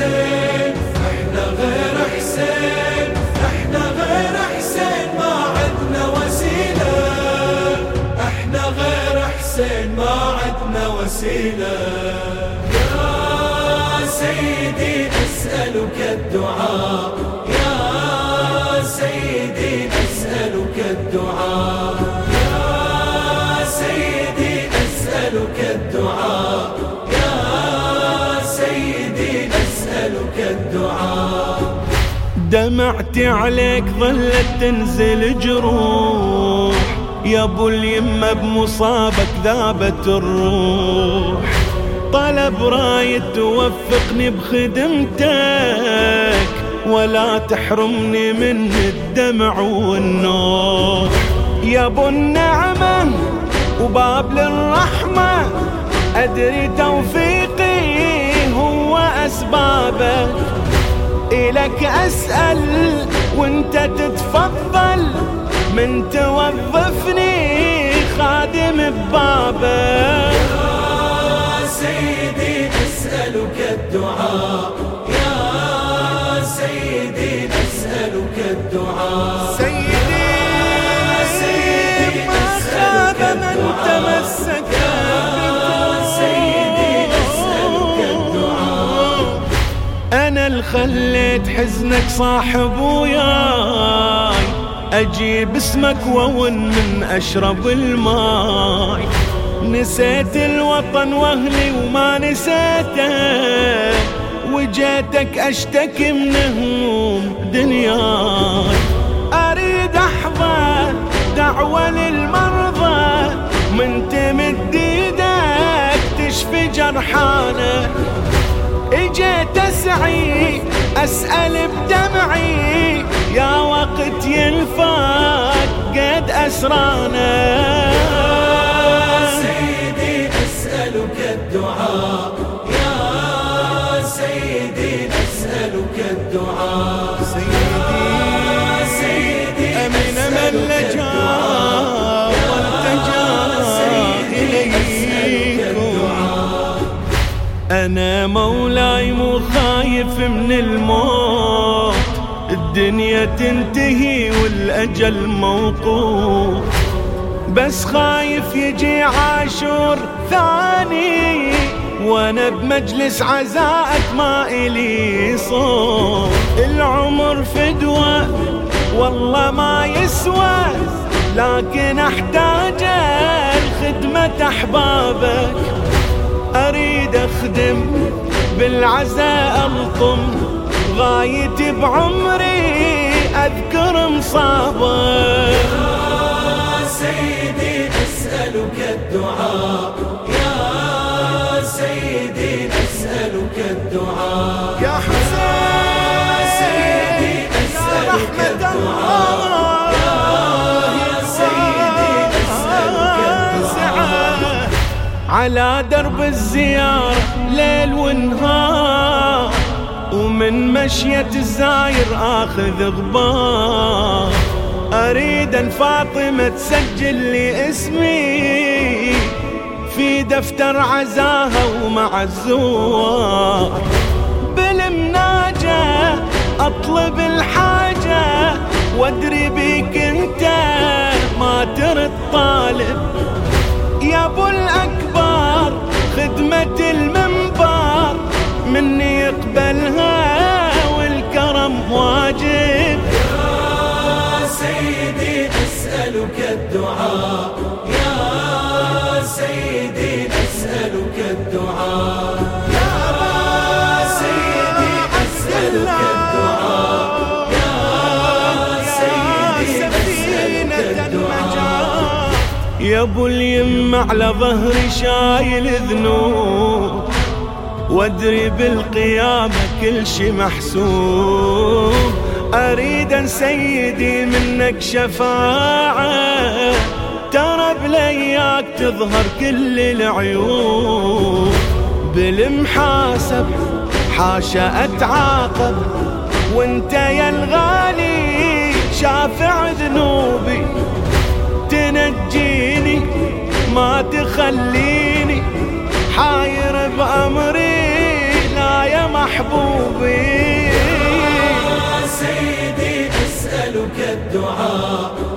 حسين، احنا غير حسين، احنا غير حسين ما عدنا وسيلة، احنا غير حسين ما عدنا وسيلة. يا سيدي نسألك الدعاء، يا سيدي نسألك الدعاء، يا سيدي نسألك الدعاء، يا سيدي نسألك الدعاء. دمعتي عليك ظلت تنزل جروح، يا ابو اليمة بمصابك ذابت الروح، طلب رايد توفقني بخدمتك ولا تحرمني من الدمع والنوح. يا ابو النعمة وباب للرحمة، أدري توفيقي هو أسبابك، إلك أسأل وانت تتفضل، من توظفني خادم ببابك. يا سيدي نسألك الدعاء، يا سيدي نسألك الدعاء، سيدي ما خاب من تمسك، سيدي نسألك الدعاء. أنا اللي خليت حزنك صاحب وياي، أجيب اسمك وون من أشرب الماي، نسيت الوطن واهلي وما نسيتك، وجيتك اشتكي من هموم دنياي. اريد احظى دعوة للمرضى، من تمد ايدك تشفي جرحانا، اجيت اسعي اسأل بدمعي، يا وقت ينفاك قد اسرانا. نسألك الدعاء، يا سيدي نسألك الدعاء، سيدي أمن من لجأ والتجأ إليكم. أنا مولاي مو خايف من الموت، الدنيا تنتهي والأجل موقوف، بس خايف يجي عاشور ثاني وانا بمجلس عزائك ما إلي صوت. العمر فدوة والله ما يسوى، لكن احتاج الخدمة احبابك، اريد اخدم بالعزاء الطم، غايتي بعمري اذكر مصابك. سيدي نسألك الدعاء، يا سيدي نسألك الدعاء، يا حسين سيدي نسألك الدعاء، يا سيدي نسألك الدعاء. على درب الزيارة ليل ونهار، ومن مشية الزاير آخذ غبار، أريد أن فاطمة تسجل لي اسمي في دفتر عزاها ومع الزوار، بالمناجة أطلب الحاجة، وادري بيك انت ما ترد طالب. يا ابو الأكبر خدمة المنبر مني يقبلها والكرم واجب. سيدي نسألك الدعاء، يا سيدي نسألك الدعاء، يا سيدي نسألك الدعاء، يا سيدي نسألك الدعاء. يا ابو اليم على ظهري شايل ذنوب، وادري بالقيامة كل شي محسوب، أريد أن سيدي منك شفاعة، ترى بلياك تظهر كل العيوب، بالمحاسب حاشا أتعاقب، وانت يا الغالي شافع ذنوبي، تنجيني ما تخليني حاير بأمري، لا يا محبوبي. يا سيدي نسألك الدعاء